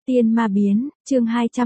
Tiên ma biến, chương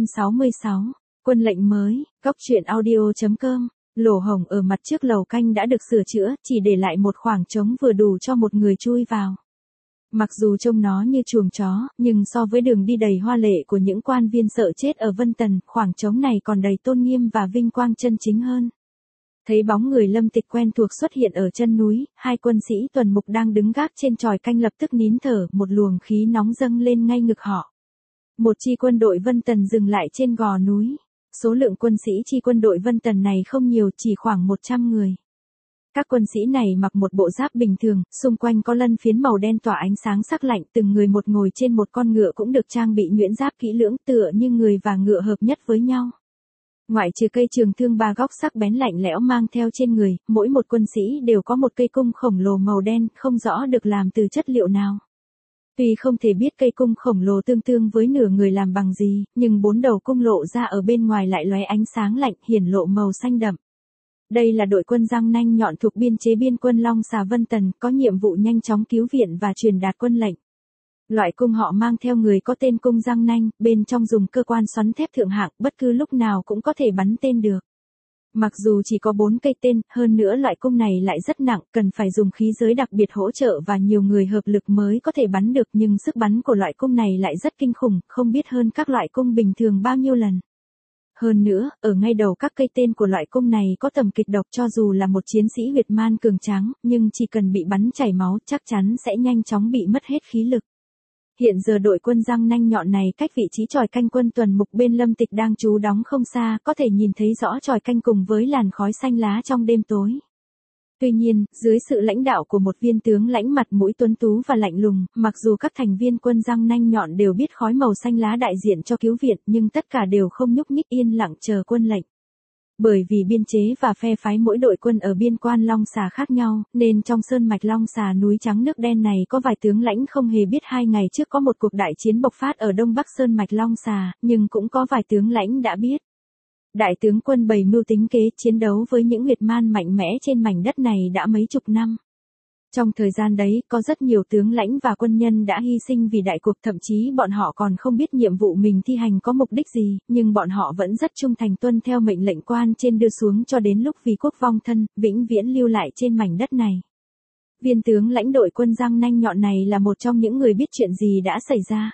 266, quân lệnh mới, góc truyện audio.com, lỗ hổng ở mặt trước lầu canh đã được sửa chữa, chỉ để lại một khoảng trống vừa đủ cho một người chui vào. Mặc dù trông nó như chuồng chó, nhưng so với đường đi đầy hoa lệ của những quan viên sợ chết ở Vân Tần, khoảng trống này còn đầy tôn nghiêm và vinh quang chân chính hơn. Thấy bóng người Lâm Tịch quen thuộc xuất hiện ở chân núi, hai quân sĩ tuần mục đang đứng gác trên chòi canh lập tức nín thở, một luồng khí nóng dâng lên ngay ngực họ. Một chi quân đội Vân Tần dừng lại trên gò núi. Số lượng quân sĩ chi quân đội Vân Tần này không nhiều, chỉ khoảng 100 người. Các quân sĩ này mặc một bộ giáp bình thường, xung quanh có lân phiến màu đen tỏa ánh sáng sắc lạnh, từng người một ngồi trên một con ngựa cũng được trang bị nhuyễn giáp kỹ lưỡng, tựa như người và ngựa hợp nhất với nhau. Ngoại trừ cây trường thương ba góc sắc bén lạnh lẽo mang theo trên người, mỗi một quân sĩ đều có một cây cung khổng lồ màu đen, không rõ được làm từ chất liệu nào. Tuy không thể biết cây cung khổng lồ tương đương với nửa người làm bằng gì, nhưng bốn đầu cung lộ ra ở bên ngoài lại lóe ánh sáng lạnh, hiển lộ màu xanh đậm. Đây là đội quân răng nanh nhọn thuộc biên chế biên quân Long Xà Vân Tần, có nhiệm vụ nhanh chóng cứu viện và truyền đạt quân lệnh. Loại cung họ mang theo người có tên cung răng nanh, bên trong dùng cơ quan xoắn thép thượng hạng, bất cứ lúc nào cũng có thể bắn tên được. Mặc dù chỉ có 4 cây tên, hơn nữa loại cung này lại rất nặng, cần phải dùng khí giới đặc biệt hỗ trợ và nhiều người hợp lực mới có thể bắn được, nhưng sức bắn của loại cung này lại rất kinh khủng, không biết hơn các loại cung bình thường bao nhiêu lần. Hơn nữa, ở ngay đầu các cây tên của loại cung này có tầm kịch độc, cho dù là một chiến sĩ huyệt man cường tráng, nhưng chỉ cần bị bắn chảy máu chắc chắn sẽ nhanh chóng bị mất hết khí lực. Hiện giờ đội quân răng nanh nhọn này cách vị trí chòi canh quân tuần mục bên Lâm Tịch đang trú đóng không xa, có thể nhìn thấy rõ chòi canh cùng với làn khói xanh lá trong đêm tối. Tuy nhiên, dưới sự lãnh đạo của một viên tướng lãnh mặt mũi tuấn tú và lạnh lùng, mặc dù các thành viên quân răng nanh nhọn đều biết khói màu xanh lá đại diện cho cứu viện, nhưng tất cả đều không nhúc nhích yên lặng chờ quân lệnh. Bởi vì biên chế và phe phái mỗi đội quân ở biên quan Long Xà khác nhau, nên trong sơn mạch Long Xà núi trắng nước đen này có vài tướng lãnh không hề biết 2 ngày trước có một cuộc đại chiến bộc phát ở đông bắc sơn mạch Long Xà, nhưng cũng có vài tướng lãnh đã biết. Đại tướng quân bày mưu tính kế chiến đấu với những huyệt man mạnh mẽ trên mảnh đất này đã mấy chục năm. Trong thời gian đấy, có rất nhiều tướng lãnh và quân nhân đã hy sinh vì đại cuộc, thậm chí bọn họ còn không biết nhiệm vụ mình thi hành có mục đích gì, nhưng bọn họ vẫn rất trung thành tuân theo mệnh lệnh quan trên đưa xuống cho đến lúc vì quốc vong thân, vĩnh viễn lưu lại trên mảnh đất này. Viên tướng lãnh đội quân răng nanh nhọn này là một trong những người biết chuyện gì đã xảy ra.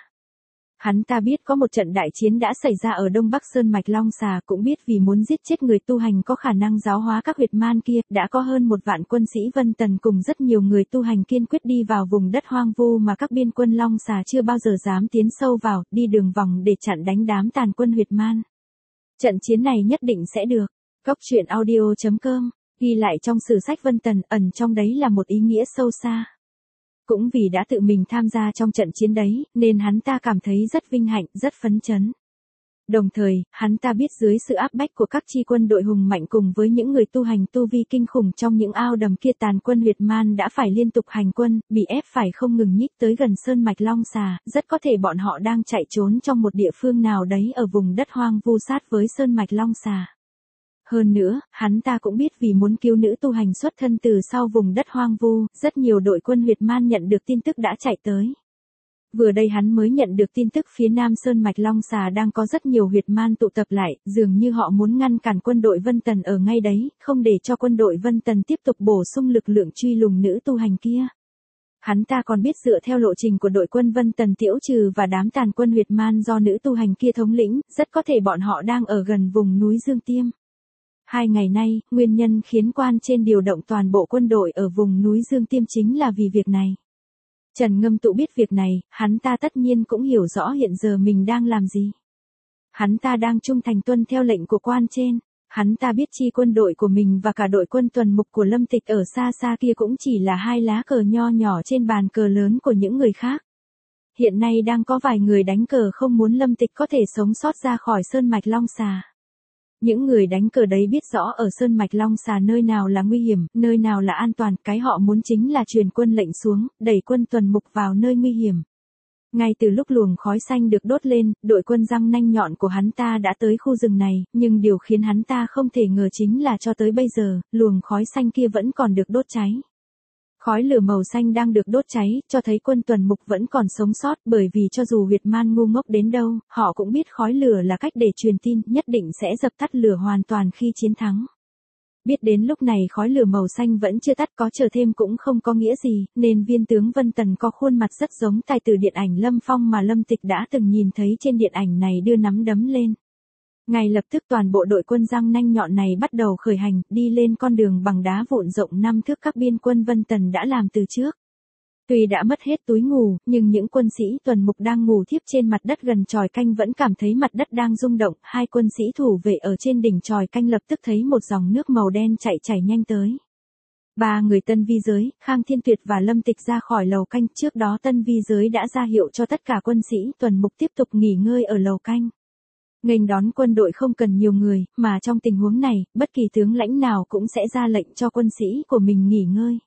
Hắn ta biết có một trận đại chiến đã xảy ra ở Đông Bắc Sơn Mạch Long Xà, cũng biết vì muốn giết chết người tu hành có khả năng giáo hóa các huyệt man kia, đã có hơn 1 vạn quân sĩ Vân Tần cùng rất nhiều người tu hành kiên quyết đi vào vùng đất hoang vu mà các biên quân Long Xà chưa bao giờ dám tiến sâu vào, đi đường vòng để chặn đánh đám tàn quân huyệt man. Trận chiến này nhất định sẽ được. Góc truyện audio.com, ghi lại trong sử sách Vân Tần, ẩn trong đấy là một ý nghĩa sâu xa. Cũng vì đã tự mình tham gia trong trận chiến đấy, nên hắn ta cảm thấy rất vinh hạnh, rất phấn chấn. Đồng thời, hắn ta biết dưới sự áp bách của các chi quân đội hùng mạnh cùng với những người tu hành tu vi kinh khủng trong những ao đầm kia, tàn quân huyệt man đã phải liên tục hành quân, bị ép phải không ngừng nhích tới gần sơn mạch Long Xà, rất có thể bọn họ đang chạy trốn trong một địa phương nào đấy ở vùng đất hoang vu sát với sơn mạch Long Xà. Hơn nữa, hắn ta cũng biết vì muốn cứu nữ tu hành xuất thân từ sau vùng đất hoang vu, rất nhiều đội quân huyệt man nhận được tin tức đã chạy tới. Vừa đây hắn mới nhận được tin tức phía nam sơn mạch Long Xà đang có rất nhiều huyệt man tụ tập lại, dường như họ muốn ngăn cản quân đội Vân Tần ở ngay đấy, không để cho quân đội Vân Tần tiếp tục bổ sung lực lượng truy lùng nữ tu hành kia. Hắn ta còn biết dựa theo lộ trình của đội quân Vân Tần Tiễu Trừ và đám tàn quân huyệt man do nữ tu hành kia thống lĩnh, rất có thể bọn họ đang ở gần vùng núi Dương Tiêm. 2 ngày nay, nguyên nhân khiến quan trên điều động toàn bộ quân đội ở vùng núi Dương Tiêm chính là vì việc này. Trần Ngâm Tụ biết việc này, hắn ta tất nhiên cũng hiểu rõ hiện giờ mình đang làm gì. Hắn ta đang trung thành tuân theo lệnh của quan trên. Hắn ta biết chi quân đội của mình và cả đội quân tuần mục của Lâm Tịch ở xa xa kia cũng chỉ là 2 lá cờ nho nhỏ trên bàn cờ lớn của những người khác. Hiện nay đang có vài người đánh cờ không muốn Lâm Tịch có thể sống sót ra khỏi sơn mạch Long Xà. Những người đánh cờ đấy biết rõ ở sơn mạch Long Xà nơi nào là nguy hiểm, nơi nào là an toàn, cái họ muốn chính là truyền quân lệnh xuống, đẩy quân tuần mục vào nơi nguy hiểm. Ngay từ lúc luồng khói xanh được đốt lên, đội quân răng nanh nhọn của hắn ta đã tới khu rừng này, nhưng điều khiến hắn ta không thể ngờ chính là cho tới bây giờ, luồng khói xanh kia vẫn còn được đốt cháy. Khói lửa màu xanh đang được đốt cháy, cho thấy quân tuần mục vẫn còn sống sót, bởi vì cho dù Việt Man ngu ngốc đến đâu, họ cũng biết khói lửa là cách để truyền tin, nhất định sẽ dập tắt lửa hoàn toàn khi chiến thắng. Biết đến lúc này khói lửa màu xanh vẫn chưa tắt, có chờ thêm cũng không có nghĩa gì, nên viên tướng Vân Tần có khuôn mặt rất giống tài tử điện ảnh Lâm Phong mà Lâm Tịch đã từng nhìn thấy trên điện ảnh này đưa nắm đấm lên. Ngay lập tức toàn bộ đội quân răng nanh nhọn này bắt đầu khởi hành, đi lên con đường bằng đá vụn rộng 5 thước các biên quân Vân Tần đã làm từ trước. Tuy đã mất hết túi ngủ, nhưng những quân sĩ tuần mục đang ngủ thiếp trên mặt đất gần chòi canh vẫn cảm thấy mặt đất đang rung động. Hai quân sĩ thủ vệ ở trên đỉnh chòi canh lập tức thấy một dòng nước màu đen chảy nhanh tới. Ba người Tân Vi Giới, Khang Thiên Tuyệt và Lâm Tịch ra khỏi lầu canh. Trước đó Tân Vi Giới đã ra hiệu cho tất cả quân sĩ tuần mục tiếp tục nghỉ ngơi ở lầu canh. Nghênh đón quân đội không cần nhiều người, mà trong tình huống này, bất kỳ tướng lãnh nào cũng sẽ ra lệnh cho quân sĩ của mình nghỉ ngơi.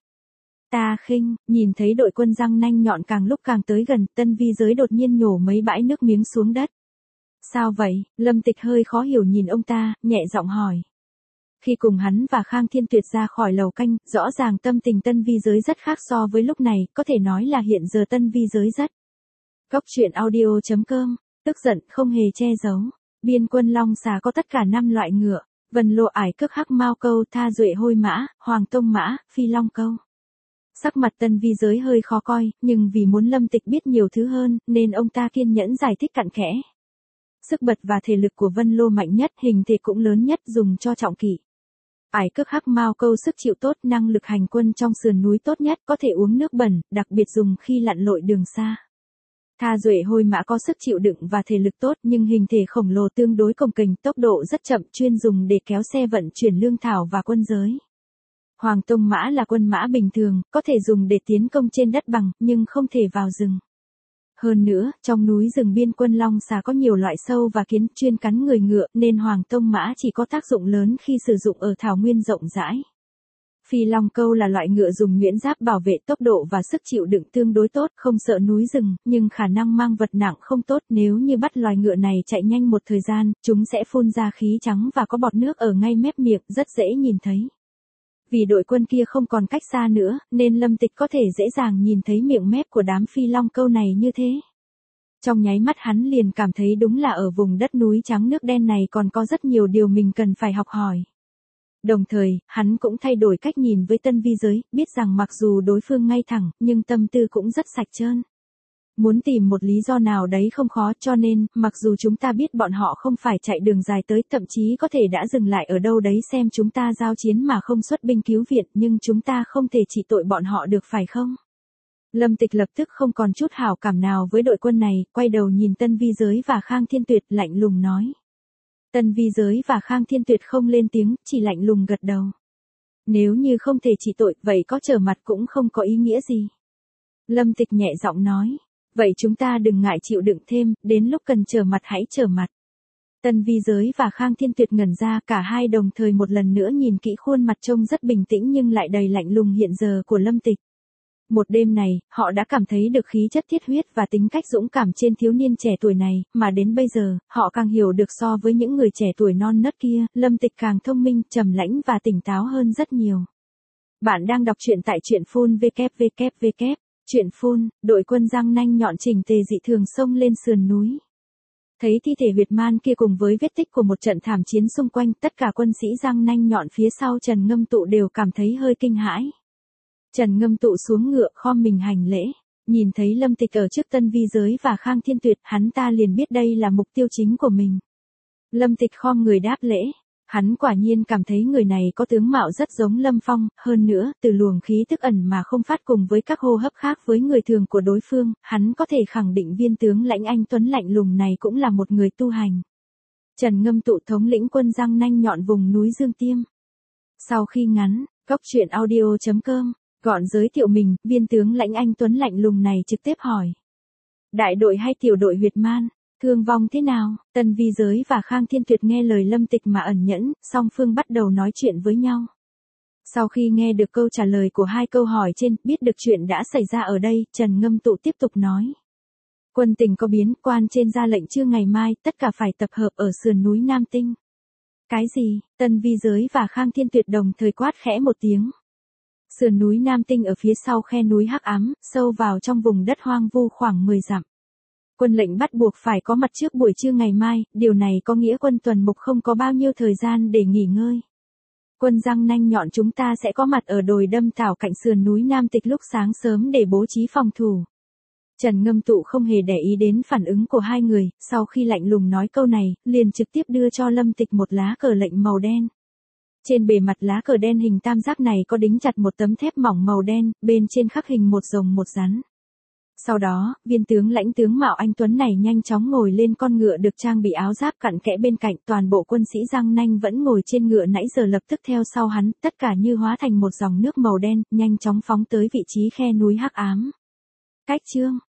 Ta khinh, nhìn thấy đội quân răng nanh nhọn càng lúc càng tới gần, Tân Vi Giới đột nhiên nhổ mấy bãi nước miếng xuống đất. Sao vậy? Lâm Tịch hơi khó hiểu nhìn ông ta, nhẹ giọng hỏi. Khi cùng hắn và Khang Thiên Tuyệt ra khỏi lầu canh, rõ ràng tâm tình Tân Vi Giới rất khác so với lúc này, có thể nói là hiện giờ Tân Vi Giới rất. Góc truyện audio.com, tức giận không hề che giấu. Biên quân Long Xà có tất cả 5 loại ngựa, Vân Lộ Ải Cước Hắc Mao Câu, Tha Duệ Hôi Mã, Hoàng Tông Mã, Phi Long Câu. Sắc mặt Tân Vi Giới hơi khó coi, nhưng vì muốn Lâm Tịch biết nhiều thứ hơn, nên ông ta kiên nhẫn giải thích cặn kẽ. Sức bật và thể lực của Vân Lô mạnh nhất, hình thể cũng lớn nhất, dùng cho trọng kỵ. Ải Cước Hắc Mao Câu sức chịu tốt, năng lực hành quân trong sườn núi tốt nhất, có thể uống nước bẩn, đặc biệt dùng khi lặn lội đường xa. Tha Duệ Hôi Mã có sức chịu đựng và thể lực tốt nhưng hình thể khổng lồ tương đối cồng kềnh, tốc độ rất chậm, chuyên dùng để kéo xe vận chuyển lương thảo và quân giới. Hoàng Tông Mã là quân mã bình thường, có thể dùng để tiến công trên đất bằng, nhưng không thể vào rừng. Hơn nữa, trong núi rừng biên quân Long Xà có nhiều loại sâu và kiến chuyên cắn người ngựa, nên Hoàng Tông Mã chỉ có tác dụng lớn khi sử dụng ở thảo nguyên rộng rãi. Phi Long Câu là loại ngựa dùng nhuyễn giáp bảo vệ, tốc độ và sức chịu đựng tương đối tốt, không sợ núi rừng, nhưng khả năng mang vật nặng không tốt. Nếu như bắt loài ngựa này chạy nhanh một thời gian, chúng sẽ phun ra khí trắng và có bọt nước ở ngay mép miệng, rất dễ nhìn thấy. Vì đội quân kia không còn cách xa nữa, nên Lâm Tịch có thể dễ dàng nhìn thấy miệng mép của đám Phi Long Câu này như thế. Trong nháy mắt hắn liền cảm thấy đúng là ở vùng đất núi trắng nước đen này còn có rất nhiều điều mình cần phải học hỏi. Đồng thời, hắn cũng thay đổi cách nhìn với Tân Vi Giới, biết rằng mặc dù đối phương ngay thẳng, nhưng tâm tư cũng rất sạch trơn. Muốn tìm một lý do nào đấy không khó, cho nên, mặc dù chúng ta biết bọn họ không phải chạy đường dài tới, thậm chí có thể đã dừng lại ở đâu đấy xem chúng ta giao chiến mà không xuất binh cứu viện, nhưng chúng ta không thể chỉ tội bọn họ được phải không? Lâm Tịch lập tức không còn chút hảo cảm nào với đội quân này, quay đầu nhìn Tân Vi Giới và Khang Thiên Tuyệt, lạnh lùng nói. Tân Vi Giới và Khang Thiên Tuyệt không lên tiếng, chỉ lạnh lùng gật đầu. Nếu như không thể chỉ tội, vậy có trở mặt cũng không có ý nghĩa gì. Lâm Tịch nhẹ giọng nói. Vậy chúng ta đừng ngại chịu đựng thêm, đến lúc cần trở mặt hãy trở mặt. Tân Vi Giới và Khang Thiên Tuyệt ngẩn ra, cả hai đồng thời một lần nữa nhìn kỹ khuôn mặt trông rất bình tĩnh nhưng lại đầy lạnh lùng hiện giờ của Lâm Tịch. Một đêm này, họ đã cảm thấy được khí chất thiết huyết và tính cách dũng cảm trên thiếu niên trẻ tuổi này, mà đến bây giờ, họ càng hiểu được so với những người trẻ tuổi non nớt kia, Lâm Tịch càng thông minh, trầm lãnh và tỉnh táo hơn rất nhiều. Bạn đang đọc truyện tại truyện phun www. Truyện phun, đội quân răng nanh nhọn chỉnh tề dị thường xông lên sườn núi. Thấy thi thể huyệt man kia cùng với vết tích của một trận thảm chiến xung quanh, tất cả quân sĩ răng nanh nhọn phía sau Trần Ngâm Tụ đều cảm thấy hơi kinh hãi. Trần Ngâm Tụ xuống ngựa khom mình hành lễ, nhìn thấy Lâm Tịch ở trước Tân Vi Giới và Khang Thiên Tuyệt, hắn ta liền biết đây là mục tiêu chính của mình. Lâm Tịch khom người đáp lễ. Hắn quả nhiên cảm thấy người này có tướng mạo rất giống Lâm Phong, hơn nữa, từ luồng khí tức ẩn mà không phát cùng với các hô hấp khác với người thường của đối phương, hắn có thể khẳng định viên tướng lãnh anh tuấn lạnh lùng này cũng là một người tu hành. Trần Ngâm Tụ thống lĩnh quân răng nanh nhọn vùng núi Dương Tiêm. Sau khi ngắn, góc truyện audio.com, gọn giới thiệu mình, viên tướng lãnh anh tuấn lạnh lùng này trực tiếp hỏi. Đại đội hay tiểu đội huyệt man? Thương vong thế nào? Tân Vi Giới và Khang Thiên Tuyệt nghe lời Lâm Tịch mà ẩn nhẫn, song phương bắt đầu nói chuyện với nhau. Sau khi nghe được câu trả lời của hai câu hỏi trên, biết được chuyện đã xảy ra ở đây, Trần Ngâm Tụ tiếp tục nói. Quân tình có biến, quan trên ra lệnh trưa ngày mai, tất cả phải tập hợp ở sườn núi Nam Tinh. Cái gì? Tân Vi Giới và Khang Thiên Tuyệt đồng thời quát khẽ một tiếng. Sườn núi Nam Tinh ở phía sau khe núi Hắc Ám, sâu vào trong vùng đất hoang vu khoảng 10 dặm. Quân lệnh bắt buộc phải có mặt trước buổi trưa ngày mai, điều này có nghĩa quân tuần mục không có bao nhiêu thời gian để nghỉ ngơi. Quân răng nanh nhọn chúng ta sẽ có mặt ở đồi đâm thảo cạnh sườn núi Nam Tịch lúc sáng sớm để bố trí phòng thủ. Trần Ngâm Tụ không hề để ý đến phản ứng của hai người, sau khi lạnh lùng nói câu này, liền trực tiếp đưa cho Lâm Tịch một lá cờ lệnh màu đen. Trên bề mặt lá cờ đen hình tam giác này có đính chặt một tấm thép mỏng màu đen, bên trên khắc hình một rồng một rắn. Sau đó, viên tướng lãnh tướng Mạo Anh Tuấn này nhanh chóng ngồi lên con ngựa được trang bị áo giáp cặn kẽ bên cạnh, toàn bộ quân sĩ răng nanh vẫn ngồi trên ngựa nãy giờ lập tức theo sau hắn, tất cả như hóa thành một dòng nước màu đen, nhanh chóng phóng tới vị trí khe núi Hắc Ám. Cách chương